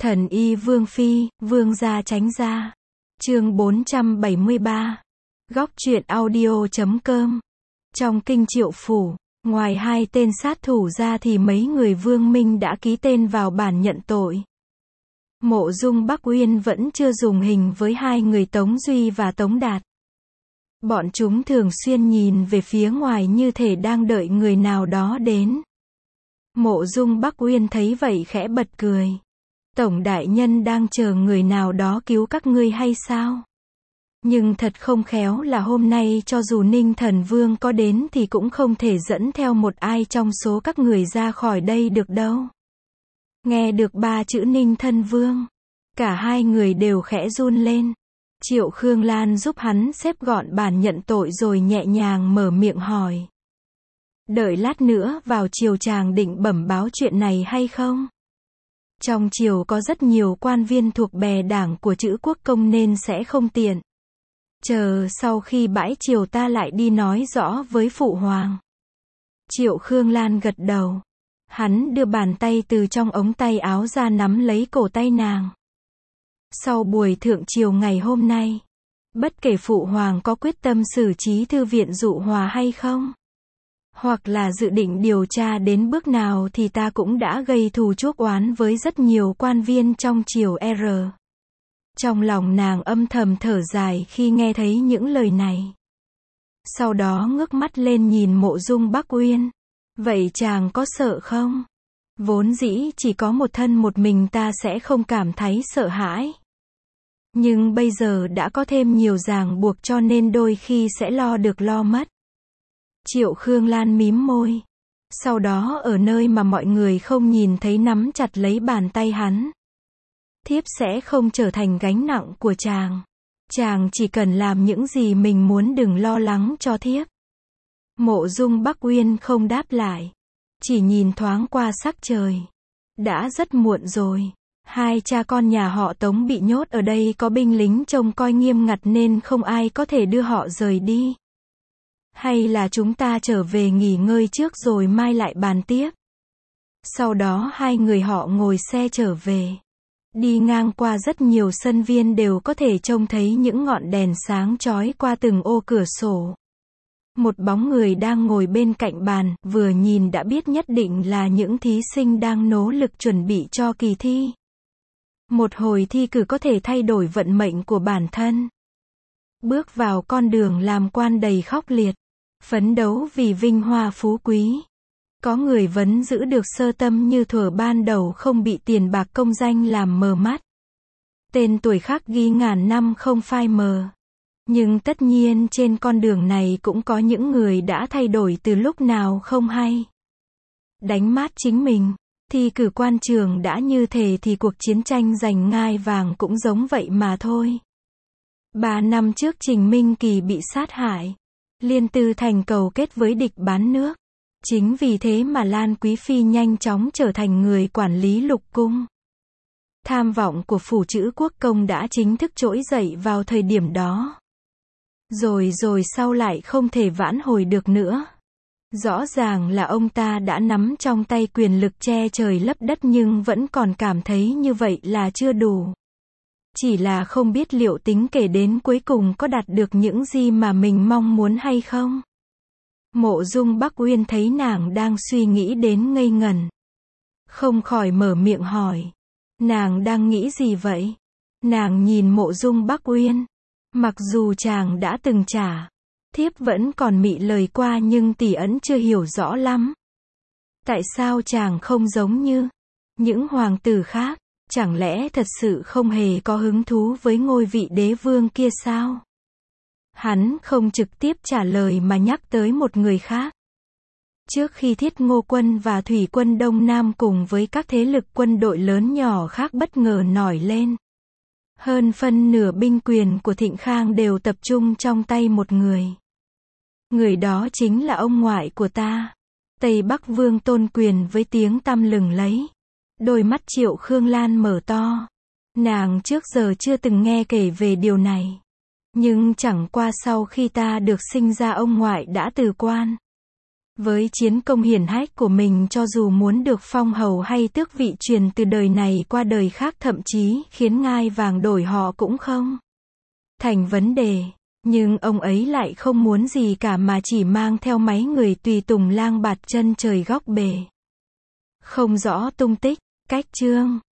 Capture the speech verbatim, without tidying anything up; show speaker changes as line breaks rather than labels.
Thần y Vương Phi, Vương gia tránh ra. Chương bốn trăm bảy mươi ba. Góc truyện audio.com. Trong kinh Triệu phủ, ngoài hai tên sát thủ ra thì mấy người Vương Minh đã ký tên vào bản nhận tội. Mộ Dung Bắc Uyên vẫn chưa dùng hình với hai người Tống Duy và Tống Đạt. Bọn chúng thường xuyên nhìn về phía ngoài như thể đang đợi người nào đó đến. Mộ Dung Bắc Uyên thấy vậy khẽ bật cười. Tổng đại nhân đang chờ người nào đó cứu các ngươi hay sao? Nhưng thật không khéo là hôm nay cho dù Ninh Thần Vương có đến thì cũng không thể dẫn theo một ai trong số các người ra khỏi đây được đâu. Nghe được ba chữ Ninh Thân Vương, cả hai người đều khẽ run lên. Triệu Khương Lan giúp hắn xếp gọn bản nhận tội rồi nhẹ nhàng mở miệng hỏi. Đợi lát nữa vào triều chàng định bẩm báo chuyện này hay không? Trong triều có rất nhiều quan viên thuộc bè đảng của Chữ Quốc Công nên sẽ không tiện. Chờ sau khi bãi triều ta lại đi nói rõ với phụ hoàng. Triệu Khương Lan gật đầu. Hắn đưa bàn tay từ trong ống tay áo ra nắm lấy cổ tay nàng. Sau buổi thượng triều ngày hôm nay, bất kể phụ hoàng có quyết tâm xử trí thư viện Dụ Hòa hay không, hoặc là dự định điều tra đến bước nào thì ta cũng đã gây thù chuốc oán với rất nhiều quan viên trong triều R. Trong lòng nàng âm thầm thở dài khi nghe thấy những lời này. Sau đó ngước mắt lên nhìn Mộ Dung Bắc Uyên. Vậy chàng có sợ không? Vốn dĩ chỉ có một thân một mình ta sẽ không cảm thấy sợ hãi. Nhưng bây giờ đã có thêm nhiều ràng buộc cho nên đôi khi sẽ lo được lo mất. Triệu Khương Lan mím môi. Sau đó ở nơi mà mọi người không nhìn thấy nắm chặt lấy bàn tay hắn. Thiếp sẽ không trở thành gánh nặng của chàng. Chàng chỉ cần làm những gì mình muốn, đừng lo lắng cho thiếp. Mộ Dung Bắc Uyên không đáp lại. Chỉ nhìn thoáng qua sắc trời. Đã rất muộn rồi. Hai cha con nhà họ Tống bị nhốt ở đây, có binh lính trông coi nghiêm ngặt nên không ai có thể đưa họ rời đi. Hay là chúng ta trở về nghỉ ngơi trước rồi mai lại bàn tiếp. Sau đó hai người họ ngồi xe trở về. Đi ngang qua rất nhiều sân viên đều có thể trông thấy những ngọn đèn sáng chói qua từng ô cửa sổ. Một bóng người đang ngồi bên cạnh bàn, vừa nhìn đã biết nhất định là những thí sinh đang nỗ lực chuẩn bị cho kỳ thi. Một hồi thi cử có thể thay đổi vận mệnh của bản thân. Bước vào con đường làm quan đầy khốc liệt. Phấn đấu vì vinh hoa phú quý. Có người vẫn giữ được sơ tâm như thuở ban đầu, không bị tiền bạc công danh làm mờ mắt. Tên tuổi khắc ghi ngàn năm không phai mờ. Nhưng tất nhiên trên con đường này cũng có những người đã thay đổi từ lúc nào không hay. Đánh mát chính mình. Thi cử quan trường đã như thế thì cuộc chiến tranh giành ngai vàng cũng giống vậy mà thôi. Ba năm trước Trình Minh Kỳ bị sát hại. Liên Tư Thành cầu kết với địch bán nước. Chính vì thế mà Lan Quý Phi nhanh chóng trở thành người quản lý lục cung. Tham vọng của phủ Chữ Quốc Công đã chính thức trỗi dậy vào thời điểm đó. Rồi rồi sau lại không thể vãn hồi được nữa. Rõ ràng là ông ta đã nắm trong tay quyền lực che trời lấp đất nhưng vẫn còn cảm thấy như vậy là chưa đủ. Chỉ là không biết liệu tính kể đến cuối cùng có đạt được những gì mà mình mong muốn hay không. Mộ Dung Bắc Uyên thấy nàng đang suy nghĩ đến ngây ngẩn. Không khỏi mở miệng hỏi. Nàng đang nghĩ gì vậy? Nàng nhìn Mộ Dung Bắc Uyên. Mặc dù chàng đã từng trả. Thiếp vẫn còn mị lời qua nhưng tỷ ẩn chưa hiểu rõ lắm. Tại sao chàng không giống như những hoàng tử khác? Chẳng lẽ thật sự không hề có hứng thú với ngôi vị đế vương kia sao? Hắn không trực tiếp trả lời mà nhắc tới một người khác. Trước khi Thiết Ngô quân và Thủy quân Đông Nam cùng với các thế lực quân đội lớn nhỏ khác bất ngờ nổi lên. Hơn phân nửa binh quyền của Thịnh Khang đều tập trung trong tay một người. Người đó chính là ông ngoại của ta. Tây Bắc Vương Tôn Quyền với tiếng tăm lừng lấy. Đôi mắt Triệu Khương Lan mở to. Nàng trước giờ chưa từng nghe kể về điều này. Nhưng chẳng qua sau khi ta được sinh ra ông ngoại đã từ quan. Với chiến công hiển hách của mình, cho dù muốn được phong hầu hay tước vị truyền từ đời này qua đời khác, thậm chí khiến ngai vàng đổi họ cũng không thành vấn đề. Nhưng ông ấy lại không muốn gì cả mà chỉ mang theo mấy người tùy tùng lang bạt chân trời góc bể. Không rõ tung tích. Cách chương